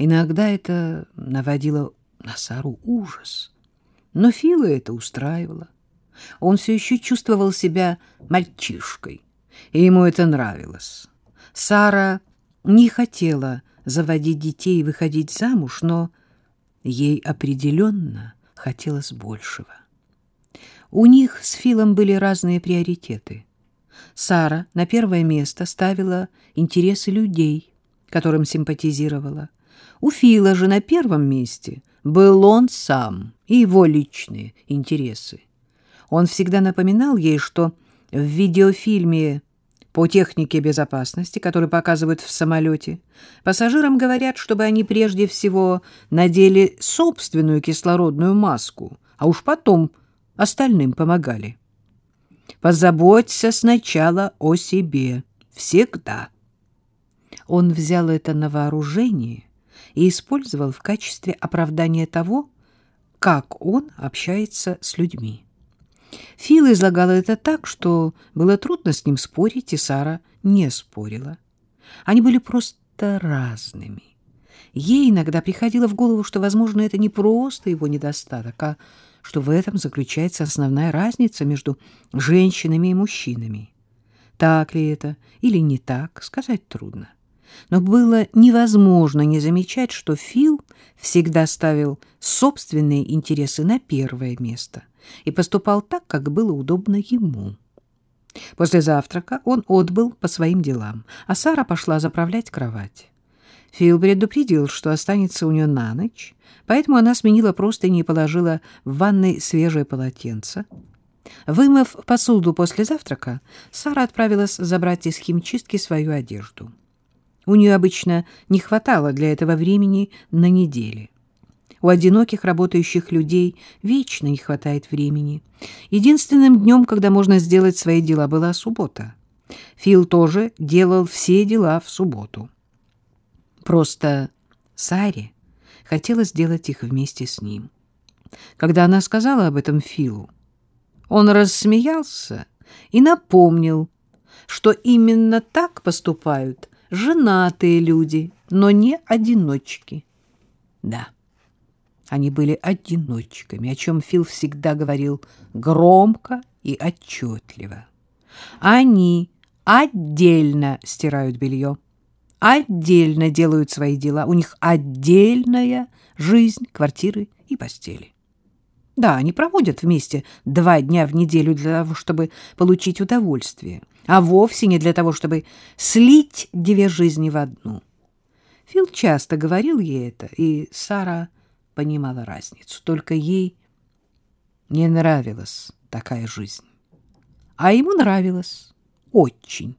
Иногда это наводило на Сару ужас, но Фила это устраивало. Он все еще чувствовал себя мальчишкой, и ему это нравилось. Сара не хотела заводить детей и выходить замуж, но ей определенно хотелось большего. У них с Филом были разные приоритеты. Сара на первое место ставила интересы людей, которым симпатизировала. У Фила же на первом месте был он сам и его личные интересы. Он всегда напоминал ей, что в видеофильме по технике безопасности, который показывают в самолете, пассажирам говорят, чтобы они прежде всего надели собственную кислородную маску, а уж потом остальным помогали. Позаботься сначала о себе. Всегда. Он взял это на вооружение и использовал в качестве оправдания того, как он общается с людьми. Фил излагал это так, что было трудно с ним спорить, и Сара не спорила. Они были просто разными. Ей иногда приходило в голову, что, возможно, это не просто его недостаток, а что в этом заключается основная разница между женщинами и мужчинами. Так ли это или не так, сказать трудно. Но было невозможно не замечать, что Фил всегда ставил собственные интересы на первое место и поступал так, как было удобно ему. После завтрака он отбыл по своим делам, а Сара пошла заправлять кровать. Фил предупредил, что останется у нее на ночь, поэтому она сменила простыни и положила в ванной свежее полотенце. Вымыв посуду после завтрака, Сара отправилась забрать из химчистки свою одежду. У нее обычно не хватало для этого времени на неделе. У одиноких работающих людей вечно не хватает времени. Единственным днем, когда можно сделать свои дела, была суббота. Фил тоже делал все дела в субботу. Просто Саре хотелось сделать их вместе с ним. Когда она сказала об этом Филу, он рассмеялся и напомнил, что именно так поступают женатые люди, но не одиночки. Да, они были одиночками, о чем Фил всегда говорил громко и отчетливо. Они отдельно стирают белье, отдельно делают свои дела, у них отдельная жизнь, квартиры и постели. Да, они проводят вместе 2 дня в неделю для того, чтобы получить удовольствие, а вовсе не для того, чтобы слить 2 жизни в одну. Фил часто говорил ей это, и Сара понимала разницу. Только ей не нравилась такая жизнь. А ему нравилось очень.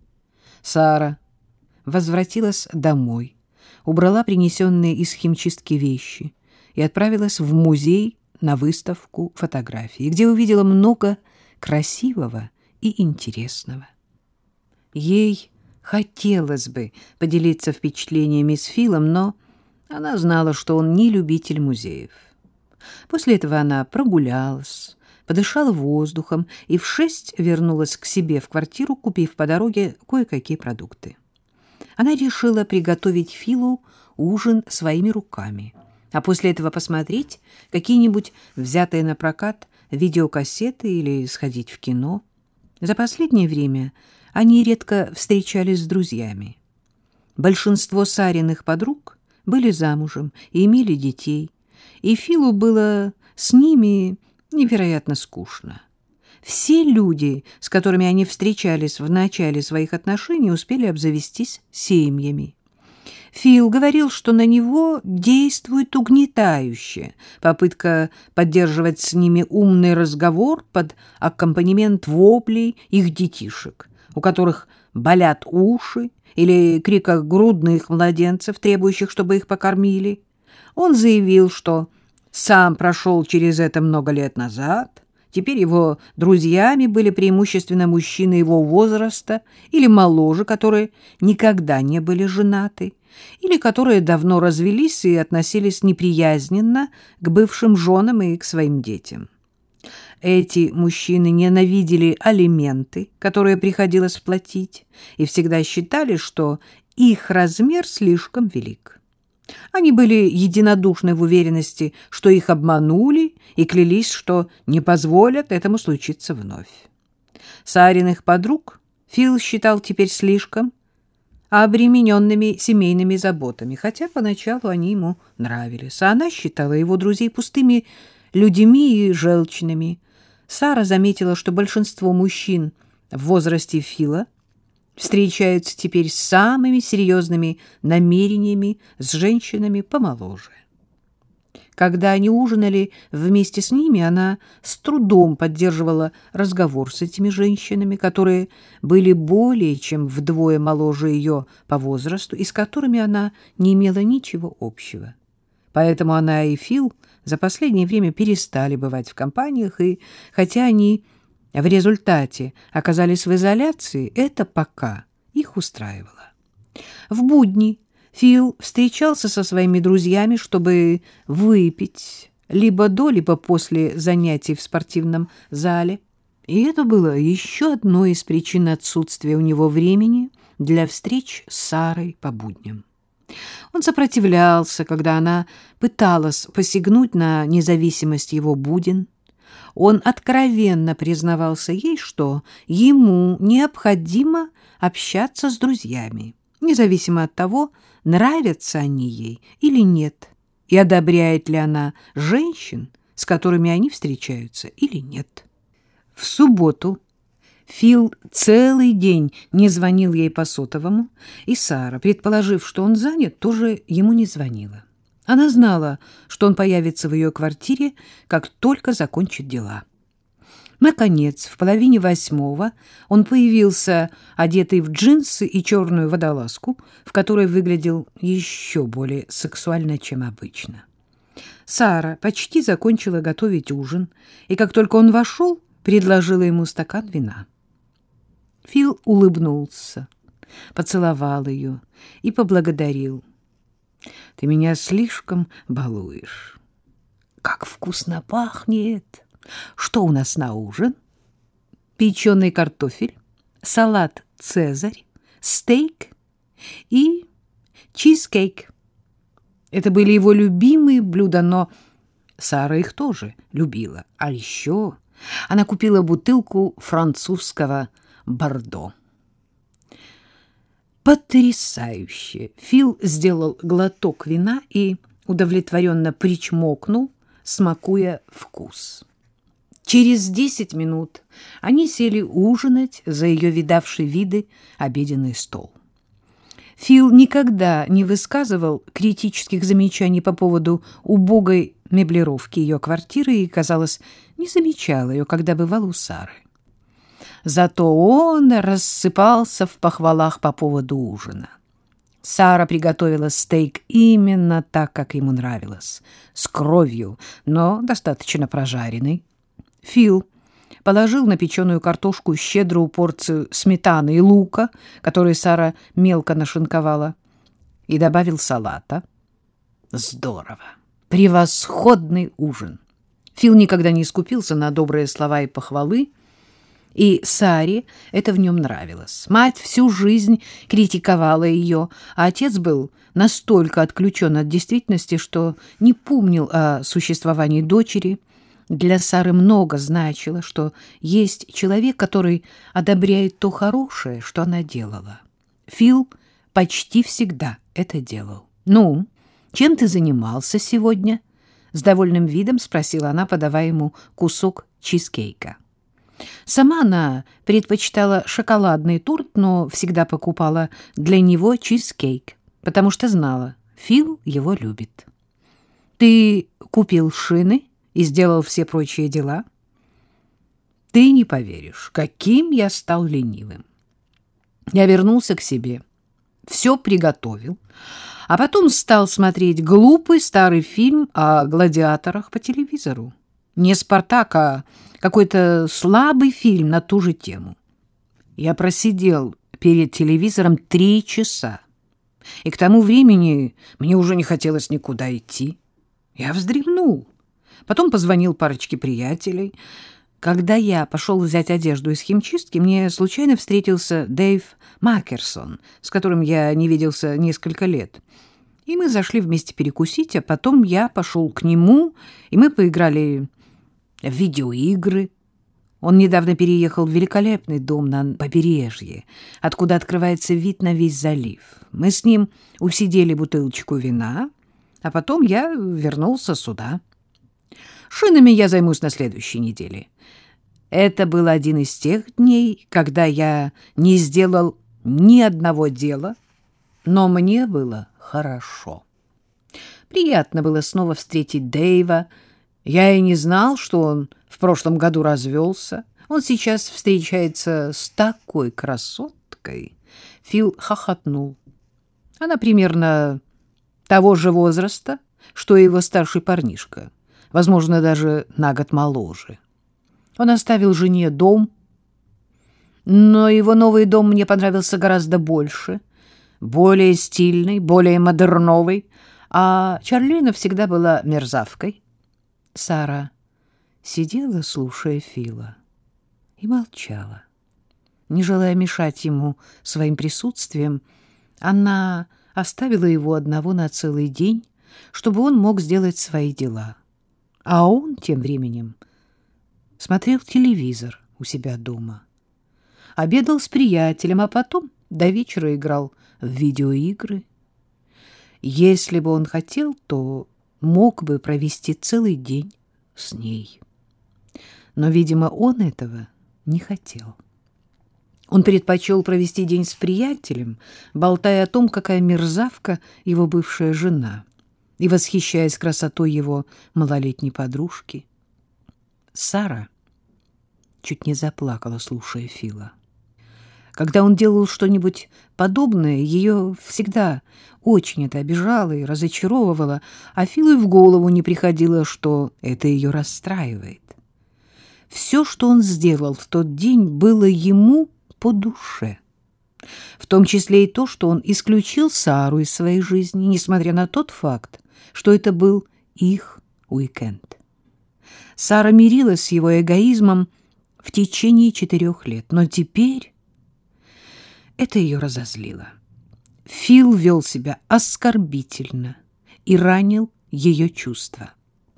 Сара возвратилась домой, убрала принесенные из химчистки вещи и отправилась в музей на выставку фотографий, где увидела много красивого и интересного. Ей хотелось бы поделиться впечатлениями с Филом, но она знала, что он не любитель музеев. После этого она прогулялась, подышала воздухом и в 6 вернулась к себе в квартиру, купив по дороге кое-какие продукты. Она решила приготовить Филу ужин своими руками, а после этого посмотреть какие-нибудь взятые на прокат видеокассеты или сходить в кино. За последнее время они редко встречались с друзьями. Большинство Сариных подруг были замужем и имели детей, и Филу было с ними невероятно скучно. Все люди, с которыми они встречались в начале своих отношений, успели обзавестись семьями. Фил говорил, что на него действует угнетающе попытка поддерживать с ними умный разговор под аккомпанемент воплей их детишек, у которых болят уши, или крика грудных младенцев, требующих, чтобы их покормили. Он заявил, что сам прошел через это много лет назад. Теперь его друзьями были преимущественно мужчины его возраста или моложе, которые никогда не были женаты, или которые давно развелись и относились неприязненно к бывшим женам и к своим детям. Эти мужчины ненавидели алименты, которые приходилось платить, и всегда считали, что их размер слишком велик. Они были единодушны в уверенности, что их обманули, и клялись, что не позволят этому случиться вновь. Сариных подруг Фил считал теперь слишком обремененными семейными заботами, хотя поначалу они ему нравились, а она считала его друзей пустыми людьми и желчными. Сара заметила, что большинство мужчин в возрасте Фила встречаются теперь с самыми серьезными намерениями с женщинами помоложе. Когда они ужинали вместе с ними, она с трудом поддерживала разговор с этими женщинами, которые были более чем вдвое моложе ее по возрасту и с которыми она не имела ничего общего. Поэтому она и Фил за последнее время перестали бывать в компаниях, и хотя они в результате оказались в изоляции, это пока их устраивало. В будни Фил встречался со своими друзьями, чтобы выпить либо до, либо после занятий в спортивном зале. И это было еще одной из причин отсутствия у него времени для встреч с Сарой по будням. Он сопротивлялся, когда она пыталась посягнуть на независимость его буден. Он откровенно признавался ей, что ему необходимо общаться с друзьями, независимо от того, нравятся они ей или нет, и одобряет ли она женщин, с которыми они встречаются, или нет. В субботу Фил целый день не звонил ей по сотовому, и Сара, предположив, что он занят, тоже ему не звонила. Она знала, что он появится в ее квартире, как только закончит дела. Наконец, в 7:30 он появился, одетый в джинсы и черную водолазку, в которой выглядел еще более сексуально, чем обычно. Сара почти закончила готовить ужин, и как только он вошел, предложила ему стакан вина. Фил улыбнулся, поцеловал ее и поблагодарил. «Ты меня слишком балуешь. Как вкусно пахнет! Что у нас на ужин? Печеный картофель, салат «Цезарь», стейк и чизкейк». Это были его любимые блюда, но Сара их тоже любила. А еще она купила бутылку французского бордо. Потрясающе! Фил сделал глоток вина и удовлетворенно причмокнул, смакуя вкус. Через 10 минут они сели ужинать за ее видавший виды обеденный стол. Фил никогда не высказывал критических замечаний по поводу убогой меблировки ее квартиры и, казалось, не замечал ее, когда бывал у Сары. Зато он рассыпался в похвалах по поводу ужина. Сара приготовила стейк именно так, как ему нравилось, с кровью, но достаточно прожаренный. Фил положил на печеную картошку щедрую порцию сметаны и лука, который Сара мелко нашинковала, и добавил салата. Здорово! Превосходный ужин! Фил никогда не скупился на добрые слова и похвалы, и Саре это в нем нравилось. Мать всю жизнь критиковала ее, а отец был настолько отключен от действительности, что не помнил о существовании дочери. Для Сары много значило, что есть человек, который одобряет то хорошее, что она делала. Фил почти всегда это делал. «Ну, чем ты занимался сегодня?» — с довольным видом спросила она, подавая ему кусок чизкейка. Сама она предпочитала шоколадный торт, но всегда покупала для него чизкейк, потому что знала, Фил его любит. «Ты купил шины и сделал все прочие дела?» «Ты не поверишь, каким я стал ленивым. Я вернулся к себе, все приготовил, а потом стал смотреть глупый старый фильм о гладиаторах по телевизору. Не «Спартак», а какой-то слабый фильм на ту же тему. Я просидел перед телевизором 3 часа, и к тому времени мне уже не хотелось никуда идти. Я вздремнул. Потом позвонил парочке приятелей. Когда я пошел взять одежду из химчистки, мне случайно встретился Дэйв Макерсон, с которым я не виделся несколько лет. И мы зашли вместе перекусить, а потом я пошел к нему, и мы поиграли в видеоигры. Он недавно переехал в великолепный дом на побережье, откуда открывается вид на весь залив. Мы с ним усидели бутылочку вина, а потом я вернулся сюда. Шинами я займусь на следующей неделе. Это был один из тех дней, когда я не сделал ни одного дела, но мне было хорошо. Приятно было снова встретить Дэйва. Я и не знал, что он в прошлом году развелся. Он сейчас встречается с такой красоткой. Фил хохотнул. Она примерно того же возраста, что и его старший парнишка. Возможно, даже на год моложе. Он оставил жене дом, но его новый дом мне понравился гораздо больше. Более стильный, более модерновый, а Чарлина всегда была мерзавкой. Сара сидела, слушая Фила, и молчала. Не желая мешать ему своим присутствием, она оставила его одного на целый день, чтобы он мог сделать свои дела. А он тем временем смотрел телевизор у себя дома, обедал с приятелем, а потом до вечера играл в видеоигры. Если бы он хотел, то мог бы провести целый день с ней. Но, видимо, он этого не хотел. Он предпочел провести день с приятелем, болтая о том, какая мерзавка его бывшая жена, и восхищаясь красотой его малолетней подружки. Сара чуть не заплакала, слушая Фила. Когда он делал что-нибудь подобное, ее всегда очень это обижало и разочаровывало, а Филу и в голову не приходило, что это ее расстраивает. Все, что он сделал в тот день, было ему по душе, в том числе и то, что он исключил Сару из своей жизни, несмотря на тот факт, что это был их уикенд. Сара мирилась с его эгоизмом в течение 4 лет, но теперь это ее разозлило. Фил вел себя оскорбительно и ранил ее чувства.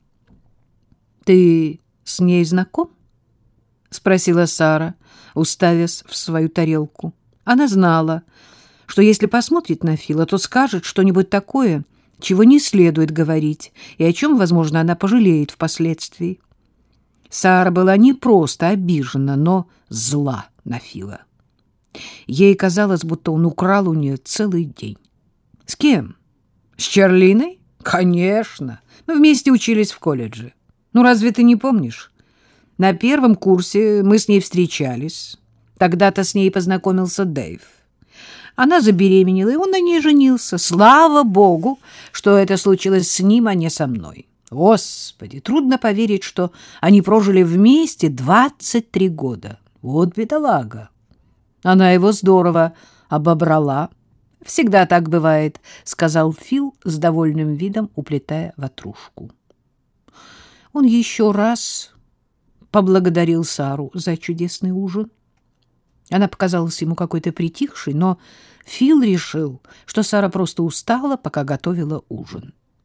«Ты с ней знаком?» — спросила Сара, уставясь в свою тарелку. Она знала, что если посмотрит на Фила, то скажет что-нибудь такое, чего не следует говорить, и о чем, возможно, она пожалеет впоследствии. Сара была не просто обижена, но зла на Фила. Ей казалось, будто он украл у нее целый день. С кем? С Чарлиной? Конечно. Мы вместе учились в колледже. Ну, разве ты не помнишь? На первом курсе мы с ней встречались. Тогда-то с ней познакомился Дэйв. Она забеременела, и он на ней женился. Слава богу, что это случилось с ним, а не со мной. Господи, трудно поверить, что они прожили вместе 23 года. Вот бедолага. Она его здорово обобрала. Всегда так бывает, — сказал Фил с довольным видом, уплетая ватрушку. Он еще раз поблагодарил Сару за чудесный ужин. Она показалась ему какой-то притихшей, но Фил решил, что Сара просто устала, пока готовила ужин.